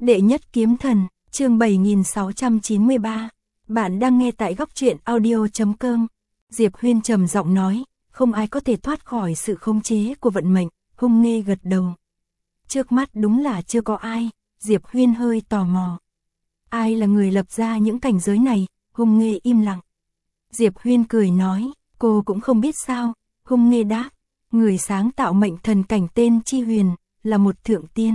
Đệ nhất kiếm thần, chương 7693. Bạn đang nghe tại góc truyện audio.com. Diệp Huyên trầm giọng nói, không ai có thể thoát khỏi sự khống chế của vận mệnh. Hung Nghê gật đầu. Trước mắt đúng là chưa có ai. Diệp Huyên hơi tò mò. Ai là người lập ra những cảnh giới này? Hung Nghê im lặng. Diệp Huyên cười nói, cô cũng không biết sao. Hung Nghê đáp, người sáng tạo mệnh thần cảnh tên Chi Huyền, là một thượng tiên.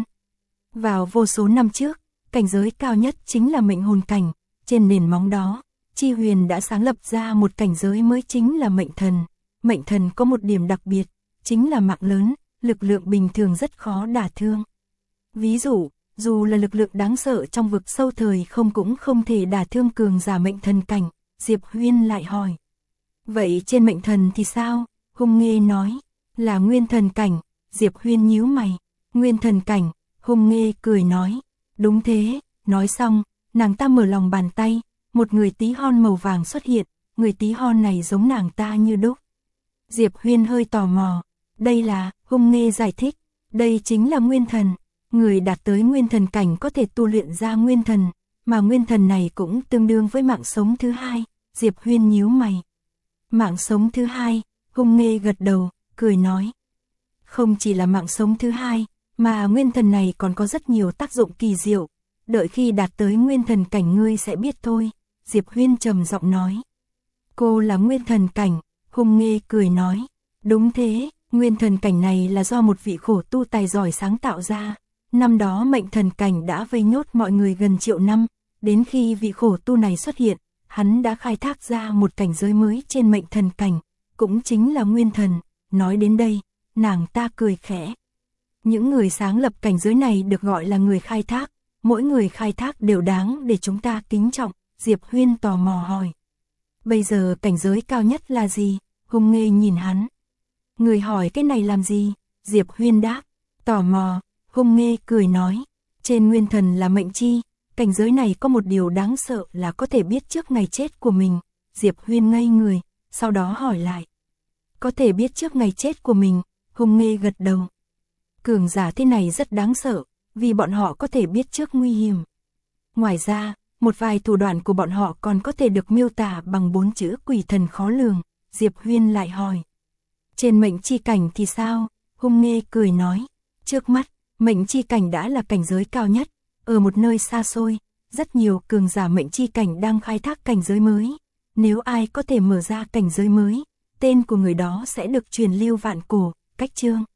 Vào vô số năm trước, cảnh giới cao nhất chính là mệnh hồn cảnh. Trên nền móng đó, Chi Huyền đã sáng lập ra một cảnh giới mới chính là mệnh thần. Mệnh thần có một điểm đặc biệt, chính là mạng lớn, lực lượng bình thường rất khó đả thương. Ví dụ, dù là lực lượng đáng sợ trong vực sâu thời không cũng không thể đả thương cường giả mệnh thần cảnh. Diệp Huyên lại hỏi, vậy trên mệnh thần thì sao? Hung Nghê nói, là nguyên thần cảnh. Diệp Huyên nhíu mày, nguyên thần cảnh. Hung Nghê cười nói, đúng thế. Nói xong, nàng ta mở lòng bàn tay, một người tí hon màu vàng xuất hiện. Người tí hon này giống nàng ta như đúc. Diệp Huyên hơi tò mò, đây là, Hung Nghê giải thích, đây chính là nguyên thần. Người đạt tới nguyên thần cảnh có thể tu luyện ra nguyên thần, mà nguyên thần này cũng tương đương với mạng sống thứ hai. Diệp Huyên nhíu mày. Mạng sống thứ hai? Hung Nghê gật đầu, cười nói, không chỉ là mạng sống thứ hai, mà nguyên thần này còn có rất nhiều tác dụng kỳ diệu. Đợi khi đạt tới nguyên thần cảnh ngươi sẽ biết thôi. Diệp Huyên trầm giọng nói. Cô là nguyên thần cảnh? Hung Nghê cười nói, đúng thế, nguyên thần cảnh này là do một vị khổ tu tài giỏi sáng tạo ra. Năm đó mệnh thần cảnh đã vây nhốt mọi người gần triệu năm, đến khi vị khổ tu này xuất hiện, hắn đã khai thác ra một cảnh giới mới trên mệnh thần cảnh, cũng chính là nguyên thần. Nói đến đây, nàng ta cười khẽ. Những người sáng lập cảnh giới này được gọi là người khai thác, mỗi người khai thác đều đáng để chúng ta kính trọng. Diệp Huyên tò mò hỏi, bây giờ cảnh giới cao nhất là gì? Hung Nghê nhìn hắn. Người hỏi cái này làm gì? Diệp Huyên đáp, tò mò. Hung Nghê cười nói, trên nguyên thần là mệnh chi, cảnh giới này có một điều đáng sợ là có thể biết trước ngày chết của mình. Diệp Huyên ngây người, sau đó hỏi lại, có thể biết trước ngày chết của mình? Hung Nghê gật đầu. Cường giả thế này rất đáng sợ, vì bọn họ có thể biết trước nguy hiểm. Ngoài ra, một vài thủ đoạn của bọn họ còn có thể được miêu tả bằng 4 chữ quỷ thần khó lường. Diệp Huyên lại hỏi, trên mệnh chi cảnh thì sao? Hung Nghê cười nói, trước mắt, mệnh chi cảnh đã là cảnh giới cao nhất. Ở một nơi xa xôi, rất nhiều cường giả mệnh chi cảnh đang khai thác cảnh giới mới. Nếu ai có thể mở ra cảnh giới mới, tên của người đó sẽ được truyền lưu vạn cổ. Cách chương